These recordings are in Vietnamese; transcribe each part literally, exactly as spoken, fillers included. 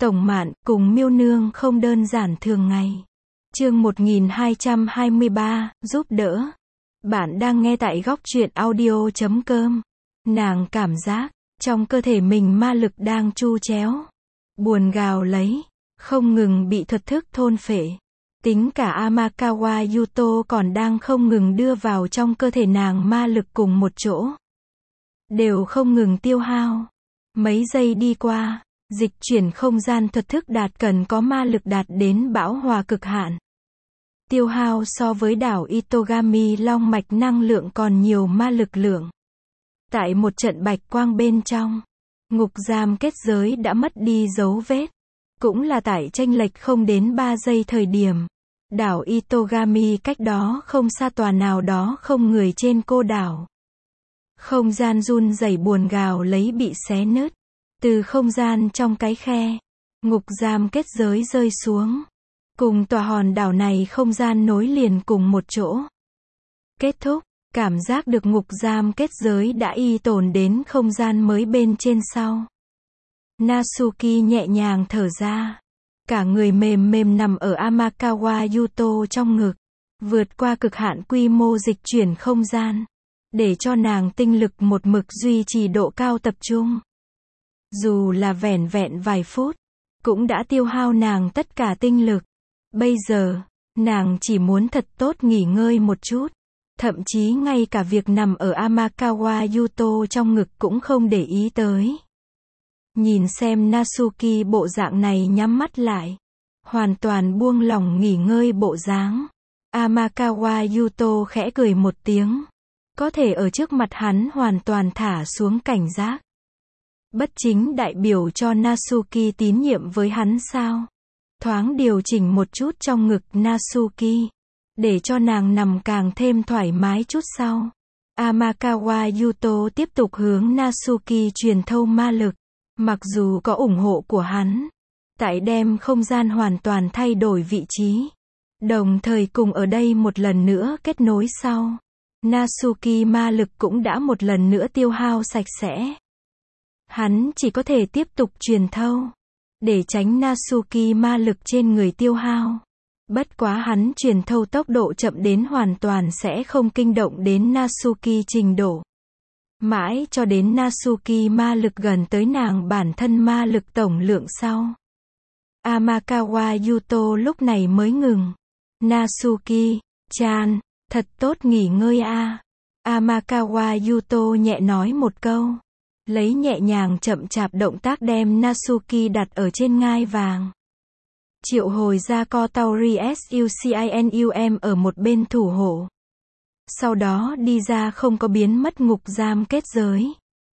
Tổng Mạn cùng Miêu Nương không đơn giản thường ngày. Chương một nghìn hai trăm hai mươi ba, giúp đỡ. Bạn đang nghe tại góc truyện audio chấm com. Nàng cảm giác, trong cơ thể mình ma lực đang chu chéo. Buồn gào lấy, không ngừng bị thuật thức thôn phệ. Tính cả Amakawa Yuto còn đang không ngừng đưa vào trong cơ thể nàng ma lực cùng một chỗ. Đều không ngừng tiêu hao. Mấy giây đi qua, dịch chuyển không gian thuật thức đạt cần có ma lực đạt đến bão hòa cực hạn. Tiêu hao so với đảo Itogami long mạch năng lượng còn nhiều ma lực lượng. Tại một trận bạch quang bên trong, ngục giam kết giới đã mất đi dấu vết. Cũng là tại chênh lệch không đến ba giây thời điểm. Đảo Itogami cách đó không xa tòa nào đó không người trên cô đảo. Không gian run rẩy buồn gào lấy bị xé nứt. Từ không gian trong cái khe, ngục giam kết giới rơi xuống. Cùng tòa hòn đảo này không gian nối liền cùng một chỗ. Kết thúc, cảm giác được ngục giam kết giới đã y tồn đến không gian mới bên trên sau. Natsuki nhẹ nhàng thở ra. Cả người mềm mềm nằm ở Amakawa Yuto trong ngực. Vượt qua cực hạn quy mô dịch chuyển không gian. Để cho nàng tinh lực một mực duy trì độ cao tập trung. Dù là vẻn vẹn vài phút, cũng đã tiêu hao nàng tất cả tinh lực. Bây giờ, nàng chỉ muốn thật tốt nghỉ ngơi một chút. Thậm chí ngay cả việc nằm ở Amakawa Yuto trong ngực cũng không để ý tới. Nhìn xem Natsuki bộ dạng này nhắm mắt lại. Hoàn toàn buông lỏng nghỉ ngơi bộ dáng. Amakawa Yuto khẽ cười một tiếng. Có thể ở trước mặt hắn hoàn toàn thả xuống cảnh giác. Bất chính đại biểu cho Natsuki tín nhiệm với hắn sao? Thoáng điều chỉnh một chút trong ngực Natsuki. Để cho nàng nằm càng thêm thoải mái chút sau. Amakawa Yuto tiếp tục hướng Natsuki truyền thâu ma lực. Mặc dù có ủng hộ của hắn. Tại đem không gian hoàn toàn thay đổi vị trí. Đồng thời cùng ở đây một lần nữa kết nối sau. Natsuki ma lực cũng đã một lần nữa tiêu hao sạch sẽ. Hắn chỉ có thể tiếp tục truyền thâu. Để tránh Natsuki ma lực trên người tiêu hao. Bất quá hắn truyền thâu tốc độ chậm đến hoàn toàn sẽ không kinh động đến Natsuki trình độ. Mãi cho đến Natsuki ma lực gần tới nàng bản thân ma lực tổng lượng sau. Amakawa Yuto lúc này mới ngừng. Natsuki, chan, thật tốt nghỉ ngơi a. Amakawa Yuto nhẹ nói một câu. Lấy nhẹ nhàng chậm chạp động tác đem Natsuki đặt ở trên ngai vàng. Triệu hồi ra Kotauri Succinum ở một bên thủ hộ. Sau đó đi ra không có biến mất ngục giam kết giới.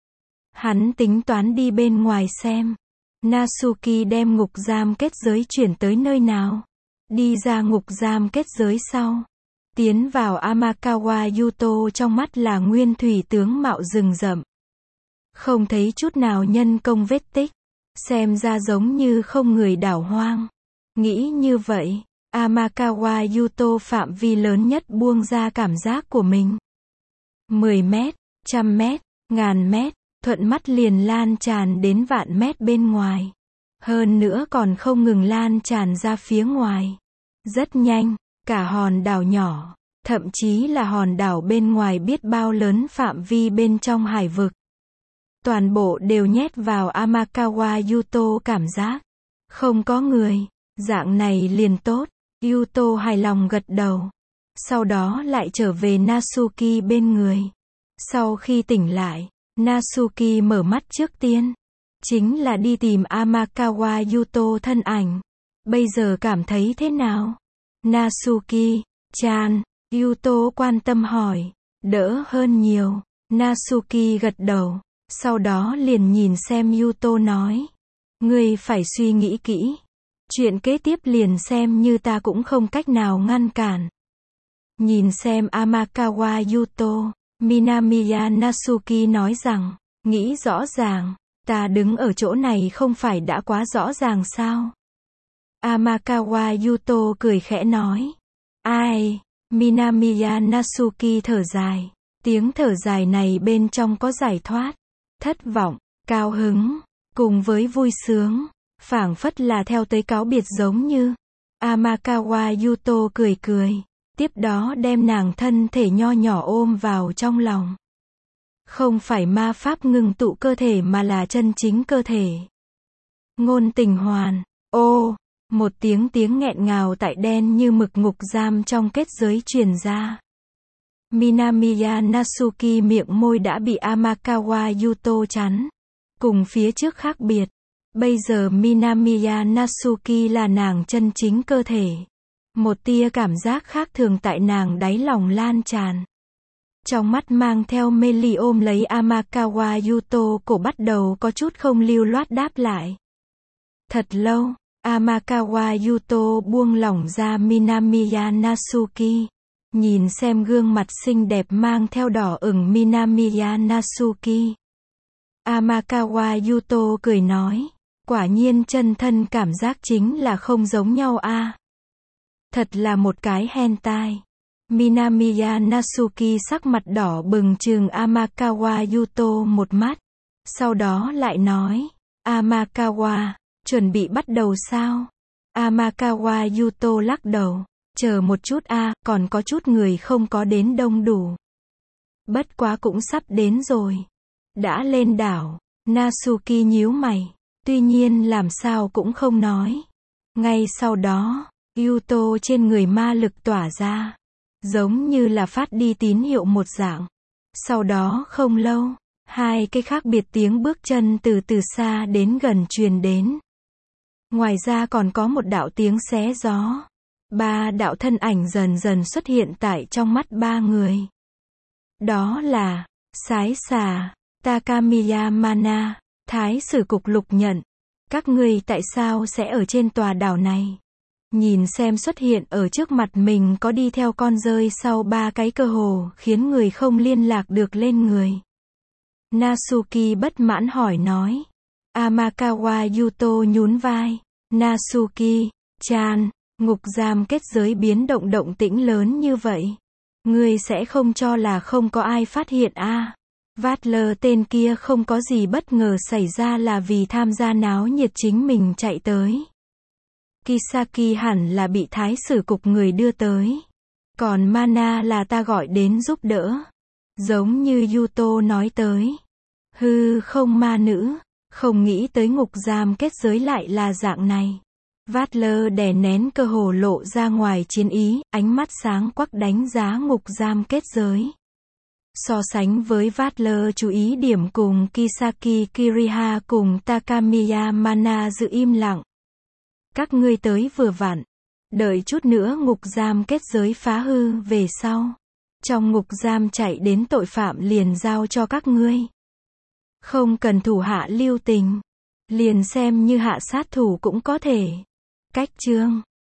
Hắn tính toán đi bên ngoài xem. Natsuki đem ngục giam kết giới chuyển tới nơi nào. Đi ra ngục giam kết giới sau. Tiến vào Amakawa Yuto trong mắt là nguyên thủy tướng mạo rừng rậm. Không thấy chút nào nhân công vết tích. Xem ra giống như không người đảo hoang. Nghĩ như vậy, Amakawa Yuto phạm vi lớn nhất buông ra cảm giác của mình. mười mét, trăm mét, ngàn mét, thuận mắt liền lan tràn đến vạn mét bên ngoài. Hơn nữa còn không ngừng lan tràn ra phía ngoài. Rất nhanh, cả hòn đảo nhỏ, thậm chí là hòn đảo bên ngoài biết bao lớn phạm vi bên trong hải vực. Toàn bộ đều nhét vào Amakawa Yuto cảm giác. Không có người, dạng này liền tốt. Yuto hài lòng gật đầu. Sau đó lại trở về Natsuki bên người. Sau khi tỉnh lại, Natsuki mở mắt trước tiên. Chính là đi tìm Amakawa Yuto thân ảnh. Bây giờ cảm thấy thế nào? Natsuki, chan, Yuto quan tâm hỏi. Đỡ hơn nhiều. Natsuki gật đầu. Sau đó liền nhìn xem Yuto nói. Ngươi phải suy nghĩ kỹ. Chuyện kế tiếp liền xem như ta cũng không cách nào ngăn cản. Nhìn xem Amakawa Yuto, Minamiya Natsuki nói rằng, nghĩ rõ ràng, ta đứng ở chỗ này không phải đã quá rõ ràng sao? Amakawa Yuto cười khẽ nói. Ai? Minamiya Natsuki thở dài. Tiếng thở dài này bên trong có giải thoát, thất vọng, cao hứng, cùng với vui sướng. phảng phất là theo tới cáo biệt giống như. Amakawa Yuto cười cười, tiếp đó đem nàng thân thể nho nhỏ ôm vào trong lòng. Không phải ma pháp ngừng tụ cơ thể mà là chân chính cơ thể. Ngôn tình hoàn, ô, một tiếng tiếng nghẹn ngào tại đen như mực ngục giam trong kết giới truyền ra. Minamiya Natsuki miệng môi đã bị Amakawa Yuto chắn. Cùng phía trước khác biệt. Bây giờ Minamiya Natsuki là nàng chân chính cơ thể. Một tia cảm giác khác thường tại nàng đáy lòng lan tràn. Trong mắt mang theo mê ly ôm lấy Amakawa Yuto, cổ bắt đầu có chút không lưu loát đáp lại. Thật lâu, Amakawa Yuto buông lỏng ra Minamiya Natsuki. Nhìn xem gương mặt xinh đẹp mang theo đỏ ửng Minamiya Natsuki. Amakawa Yuto cười nói, quả nhiên chân thân cảm giác chính là không giống nhau a. À. Thật là một cái hentai. Minamiya Natsuki sắc mặt đỏ bừng trừng Amakawa Yuto một mắt. Sau đó lại nói, Amakawa, chuẩn bị bắt đầu sao? Amakawa Yuto lắc đầu, chờ một chút a, à, còn có chút người không có đến đông đủ. Bất quá cũng sắp đến rồi. Đã lên đảo, Natsuki nhíu mày, tuy nhiên làm sao cũng không nói. Ngay sau đó, Yuto trên người ma lực tỏa ra, giống như là phát đi tín hiệu một dạng. Sau đó không lâu, hai cái khác biệt tiếng bước chân từ từ xa đến gần truyền đến. Ngoài ra còn có một đạo tiếng xé gió. Ba đạo thân ảnh dần dần xuất hiện tại trong mắt ba người. Đó là Sái Xà, Takamiya Mana, Thái sử cục Lục Nhận. Các ngươi tại sao sẽ ở trên tòa đảo này? Nhìn xem xuất hiện ở trước mặt mình có đi theo con rơi sau ba cái cơ hồ khiến người không liên lạc được lên người. Natsuki bất mãn hỏi nói. Amakawa Yuto nhún vai. Natsuki, chan, ngục giam kết giới biến động động tĩnh lớn như vậy. Ngươi sẽ không cho là không có ai phát hiện a? À? Vatler tên kia không có gì bất ngờ xảy ra là vì tham gia náo nhiệt chính mình chạy tới. Kisaki hẳn là bị thái sử cục người đưa tới. Còn Mana là ta gọi đến giúp đỡ. Giống như Yuto nói tới. Hư không ma nữ. Không nghĩ tới ngục giam kết giới lại là dạng này. Vatler đè nén cơ hồ lộ ra ngoài chiến ý, ánh mắt sáng quắc đánh giá ngục giam kết giới. So sánh với Vatler chú ý điểm cùng Kisaki Kiriha cùng Takamiya Mana giữ im lặng. Các ngươi tới vừa vặn. Đợi chút nữa ngục giam kết giới phá hư về sau. Trong ngục giam chạy đến tội phạm liền giao cho các ngươi. Không cần thủ hạ lưu tình. Liền xem như hạ sát thủ cũng có thể. Cách chương